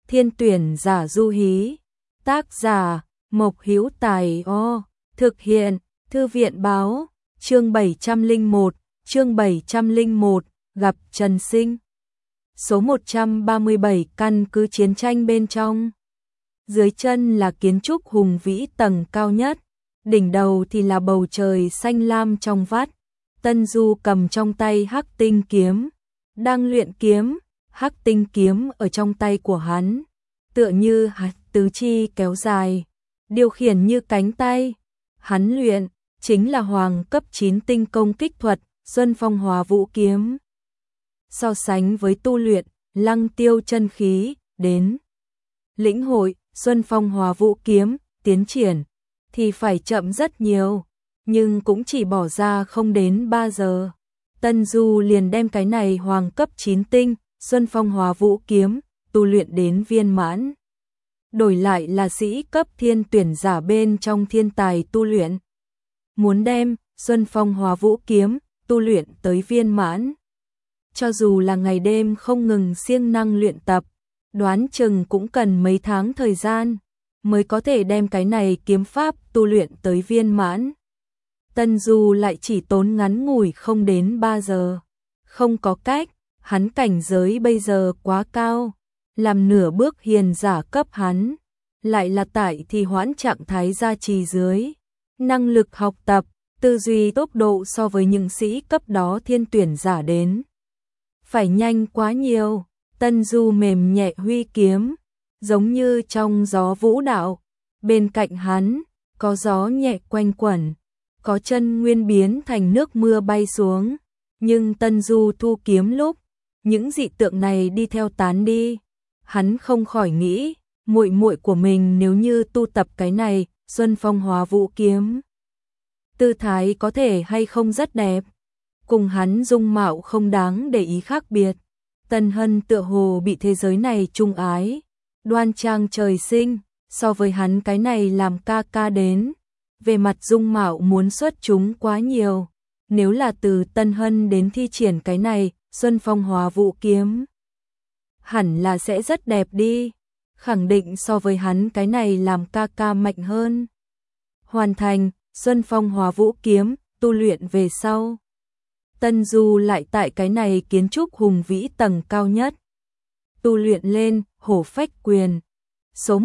Thiên tuyển giả Du Hí. Tác giả Mộc Hữu Tài. Thực hiện Thư viện báo. Chương 701, gặp Trần Sinh. Số 137 căn cứ chiến tranh bên trong. Dưới chân là kiến trúc hùng vĩ tầng cao nhất, đỉnh đầu thì là bầu trời xanh lam trong vắt. Tân Du cầm trong tay Hắc Tinh kiếm, đang luyện kiếm. Hắc Tinh kiếm ở trong tay của hắn, tựa như tứ chi kéo dài, điều khiển như cánh tay. Hắn luyện chính là hoàng cấp 9 tinh công kích thuật, Xuân Phong Hóa Vũ kiếm. So sánh với tu luyện Lăng Tiêu chân khí, đến lĩnh hội Xuân Phong Hóa Vũ kiếm, tiến triển thì phải chậm rất nhiều, nhưng cũng chỉ bỏ ra không đến 3 giờ. Tân Du liền đem cái này hoàng cấp 9 tinh Xuân Phong Hóa Vũ kiếm tu luyện đến viên mãn. Đổi lại là sĩ cấp thiên tuyển giả bên trong thiên tài tu luyện, muốn đem Xuân Phong Hóa Vũ kiếm tu luyện tới viên mãn, cho dù là ngày đêm không ngừng siêng năng luyện tập, đoán chừng cũng cần mấy tháng thời gian mới có thể đem cái này kiếm pháp tu luyện tới viên mãn. Tân Du lại chỉ tốn ngắn ngủi không đến 3 giờ. Không có cách, hắn cảnh giới bây giờ quá cao, làm nửa bước hiền giả cấp hắn, lại là tại thì hoãn trạng thái gia trì dưới. Năng lực học tập, tư duy tốc độ so với những sĩ cấp đó thiên tuyển giả đến phải nhanh quá nhiều. Tân Du mềm nhẹ huy kiếm, giống như trong gió vũ đạo. Bên cạnh hắn, có gió nhẹ quanh quẩn, có chân nguyên biến thành nước mưa bay xuống. Nhưng Tân Du thu kiếm lúc, những dị tượng này đi theo tán đi. Hắn không khỏi nghĩ, muội muội của mình nếu như tu tập cái này, Xuân Phong Hóa Vũ kiếm, tư thái có thể hay không rất đẹp, cùng hắn dung mạo không đáng để ý khác biệt. Tân Hân tựa hồ bị thế giới này trung ái, đoan trang trời sinh, so với hắn cái này làm ca ca đến, về mặt dung mạo muốn xuất chúng quá nhiều. Nếu là từ Tân Hân đến thi triển cái này, Xuân Phong Hóa Vũ kiếm, hẳn là sẽ rất đẹp đi, khẳng định so với hắn cái này làm ca ca mạnh hơn. Hoàn thành Xuân Phong Hóa Vũ kiếm, tu luyện về sau, Tân Du lại tại cái này kiến trúc hùng vĩ tầng cao nhất tu luyện lên Hổ Phách quyền. Số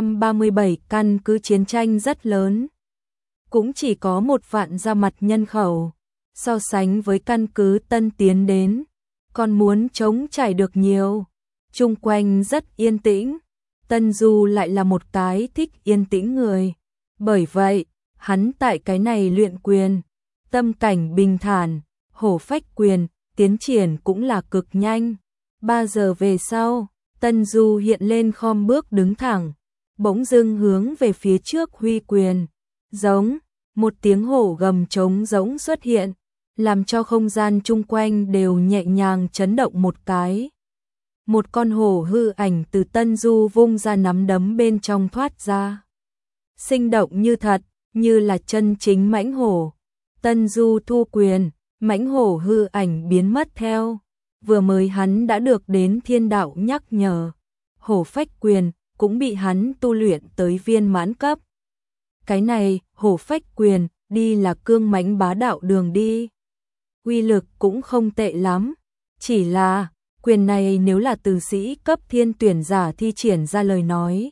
137 căn cứ chiến tranh rất lớn, cũng chỉ có 1 vạn ra mặt nhân khẩu, so sánh với căn cứ tân tiến đến, còn muốn chống trải được nhiều. Chung quanh rất yên tĩnh, Tân Du lại là một cái thích yên tĩnh người, bởi vậy hắn tại cái này luyện quyền, tâm cảnh bình thản. Hổ Phách quyền tiến triển cũng là cực nhanh. 3 giờ về sau, Tân Du hiện lên khom bước đứng thẳng, bỗng dưng hướng về phía trước huy quyền, giống một tiếng hổ gầm trống rỗng xuất hiện, làm cho không gian chung quanh đều nhẹ nhàng chấn động một cái. Một con hổ hư ảnh từ Tân Du vung ra nắm đấm bên trong thoát ra, sinh động như thật, như là chân chính mãnh hổ. Tân Du thu quyền, mãnh hổ hư ảnh biến mất theo. Vừa mới hắn đã được đến thiên đạo nhắc nhở, Hổ Phách quyền cũng bị hắn tu luyện tới viên mãn cấp. Cái này, Hổ Phách quyền, đi là cương mãnh bá đạo đường đi. Uy lực cũng không tệ lắm, chỉ là quyền này nếu là từ sĩ cấp thiên tuyển giả thi triển ra lời nói,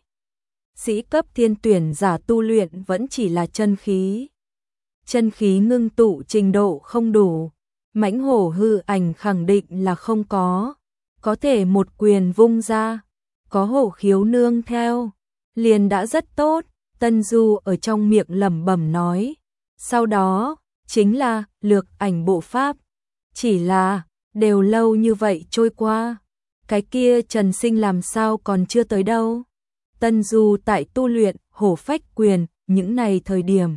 sĩ cấp thiên tuyển giả tu luyện vẫn chỉ là chân khí. Chân khí ngưng tụ trình độ không đủ, mãnh hổ hư ảnh khẳng định là không có thể một quyền vung ra, có hổ khiếu nương theo, liền đã rất tốt. Tân Du ở trong miệng lẩm bẩm nói, sau đó chính là lược ảnh bộ pháp. Chỉ là đều lâu như vậy trôi qua, cái kia Trần Sinh làm sao còn chưa tới đâu. Tân Du tại tu luyện Hổ Phách quyền những này thời điểm,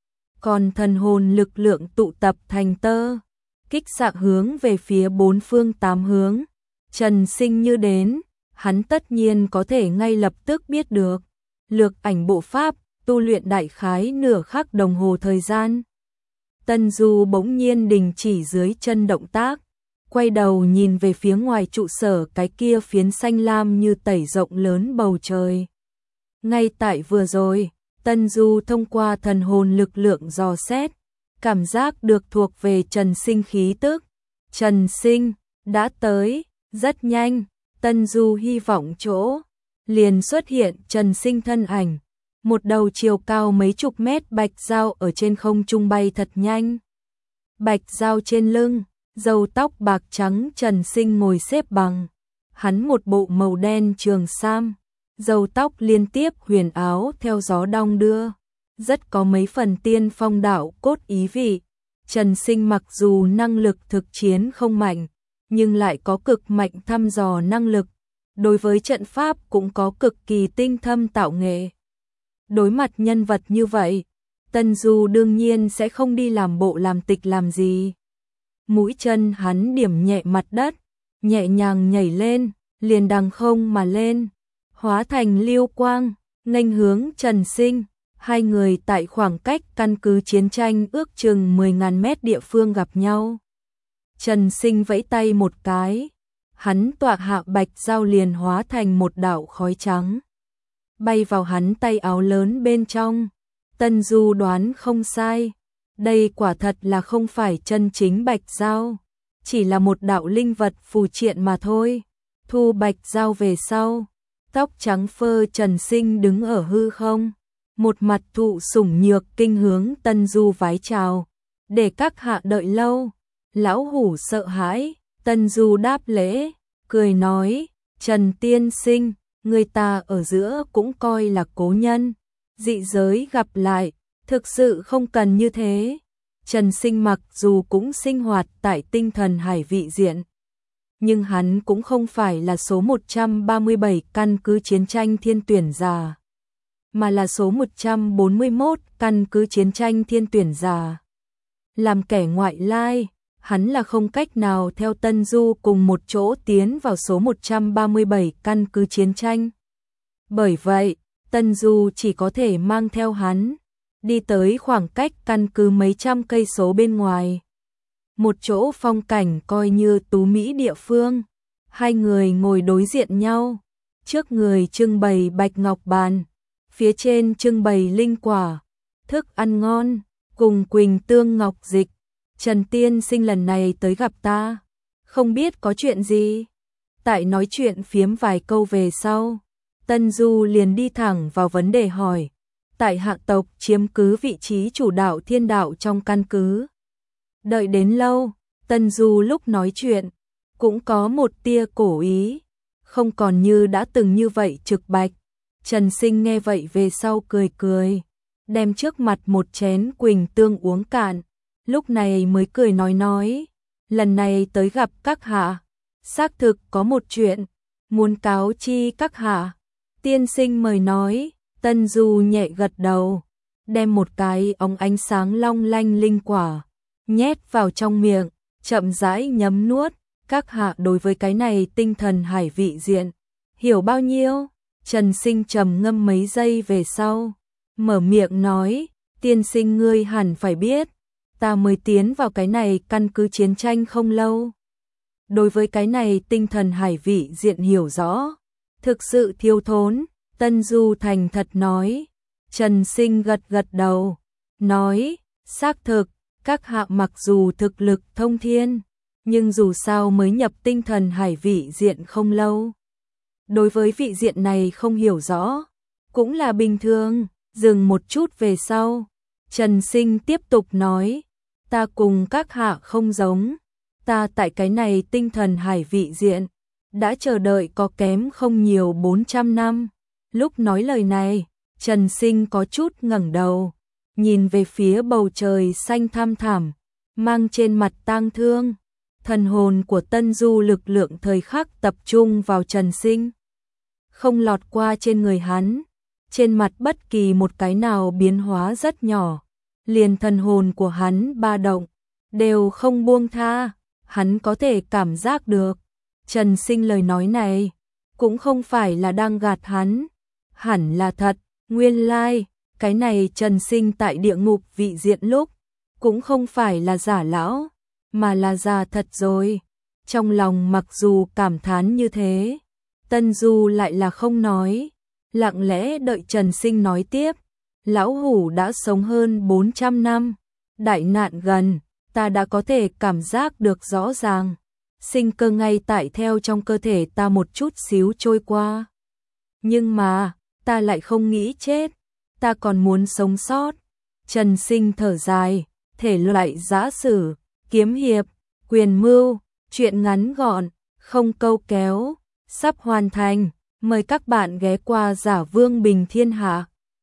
còn thần hồn lực lượng tụ tập thành tơ, kích xạ hướng về phía 4 phương 8 hướng. Trần Sinh như đến, hắn tất nhiên có thể ngay lập tức biết được. Lược ảnh bộ pháp, tu luyện đại khái nửa khắc đồng hồ thời gian. Tân Du bỗng nhiên đình chỉ dưới chân động tác, quay đầu nhìn về phía ngoài trụ sở, cái kia phiến xanh lam như tẩy rộng lớn bầu trời. Ngay tại vừa rồi, Tân Du thông qua thần hồn lực lượng dò xét, cảm giác được thuộc về Trần Sinh khí tức. Trần Sinh đã tới, rất nhanh, Tân Du hy vọng chỗ liền xuất hiện Trần Sinh thân ảnh, một đầu chiều cao mấy chục mét bạch dao ở trên không trung bay thật nhanh. Bạch dao trên lưng, râu tóc bạc trắng, Trần Sinh ngồi xếp bằng, hắn một bộ màu đen trường sam, râu tóc liên tiếp huyền áo theo gió đong đưa, rất có mấy phần tiên phong đạo cốt ý vị. Trần Sinh mặc dù năng lực thực chiến không mạnh, nhưng lại có cực mạnh thăm dò năng lực, đối với trận pháp cũng có cực kỳ tinh thâm tạo nghệ. Đối mặt nhân vật như vậy, Tân Du đương nhiên sẽ không đi làm bộ làm tịch làm gì. Mũi chân hắn điểm nhẹ mặt đất, nhẹ nhàng nhảy lên, liền đằng không mà lên, hóa thành lưu quang, nghênh hướng Trần Sinh. Hai người tại khoảng cách căn cứ chiến tranh ước chừng 10.000 mét địa phương gặp nhau. Trần Sinh vẫy tay một cái, hắn tọa hạ bạch dao liền hóa thành một đạo khói trắng, bay vào hắn tay áo lớn bên trong. Tân Du đoán không sai, đây quả thật là không phải chân chính bạch dao, chỉ là một đạo linh vật phù triện mà thôi. Thu bạch dao về sau, tóc trắng phơ Trần Sinh đứng ở hư không, một mặt thụ sủng nhược kinh hướng Tân Du vái chào, để các hạ đợi lâu. Lão hủ sợ hãi, Tân Du đáp lễ, cười nói, Trần tiên sinh, người ta ở giữa cũng coi là cố nhân, dị giới gặp lại, thực sự không cần như thế. Trần Sinh mặc dù cũng sinh hoạt tại tinh thần hải vị diện, nhưng hắn cũng không phải là số 137 căn cứ chiến tranh thiên tuyển giả, mà là số 141 căn cứ chiến tranh thiên tuyển giả. Làm kẻ ngoại lai, hắn là không cách nào theo Tân Du cùng một chỗ tiến vào số 137 căn cứ chiến tranh. Bởi vậy, Tân Du chỉ có thể mang theo hắn, đi tới khoảng cách căn cứ mấy trăm cây số bên ngoài. Một chỗ phong cảnh coi như tú mỹ địa phương. Hai người ngồi đối diện nhau, trước người trưng bày bạch ngọc bàn, phía trên trưng bày linh quả, thức ăn ngon, cùng quỳnh tương ngọc dịch. Trần tiên sinh lần này tới gặp ta, không biết có chuyện gì. Tại nói chuyện phiếm vài câu về sau, Tân Du liền đi thẳng vào vấn đề hỏi. Tại hạ tộc chiếm cứ vị trí chủ đạo thiên đạo trong căn cứ. Đợi đến lâu, Tân Du lúc nói chuyện cũng có một tia cổ ý, không còn như đã từng như vậy trực bạch. Trần Sinh nghe vậy về sau cười cười, đem trước mặt một chén quỳnh tương uống cạn, lúc này mới cười nói, lần này tới gặp các hạ, xác thực có một chuyện, muốn cáo chi các hạ. Tiên sinh mời nói. Tân Du nhẹ gật đầu, đem một cái ống ánh sáng long lanh linh quả nhét vào trong miệng, chậm rãi nhấm nuốt. Các hạ đối với cái này tinh thần hải vị diện hiểu bao nhiêu? Trần Sinh trầm ngâm mấy giây về sau, mở miệng nói, tiên sinh ngươi hẳn phải biết, ta mới tiến vào cái này căn cứ chiến tranh không lâu. Đối với cái này tinh thần hải vị diện hiểu rõ, thực sự thiếu thốn. Tân Du thành thật nói. Trần Sinh gật gật đầu, nói, xác thực, các hạ mặc dù thực lực thông thiên, nhưng dù sao mới nhập tinh thần hải vị diện không lâu. Đối với vị diện này không hiểu rõ, cũng là bình thường. Dừng một chút về sau, Trần Sinh tiếp tục nói, ta cùng các hạ không giống, ta tại cái này tinh thần hải vị diện, đã chờ đợi có kém không nhiều 400 năm. Lúc nói lời này, Trần Sinh có chút ngẩng đầu, nhìn về phía bầu trời xanh thăm thẳm, mang trên mặt tang thương. Thần hồn của Tân Du lực lượng thời khắc tập trung vào Trần Sinh, không lọt qua trên người hắn, trên mặt bất kỳ một cái nào biến hóa rất nhỏ, liền thần hồn của hắn ba động, đều không buông tha, hắn có thể cảm giác được. Trần Sinh lời nói này, cũng không phải là đang gạt hắn, hẳn là thật. Nguyên lai, cái này Trần Sinh tại địa ngục vị diện lúc, cũng không phải là giả lão, mà là giả thật rồi. Trong lòng mặc dù cảm thán như thế, Tân Du lại là không nói, lặng lẽ đợi Trần Sinh nói tiếp. Lão hủ đã sống hơn 400 năm, đại nạn gần, ta đã có thể cảm giác được rõ ràng. Sinh cơ ngay tại theo trong cơ thể ta một chút xíu trôi qua. Nhưng mà, ta lại không nghĩ chết, ta còn muốn sống sót. Trần Sinh thở dài, thể loại giã sử, kiếm hiệp, quyền mưu, chuyện ngắn gọn, không câu kéo, sắp hoàn thành. Mời các bạn ghé qua Giả Vương Bình Thiên Hạ.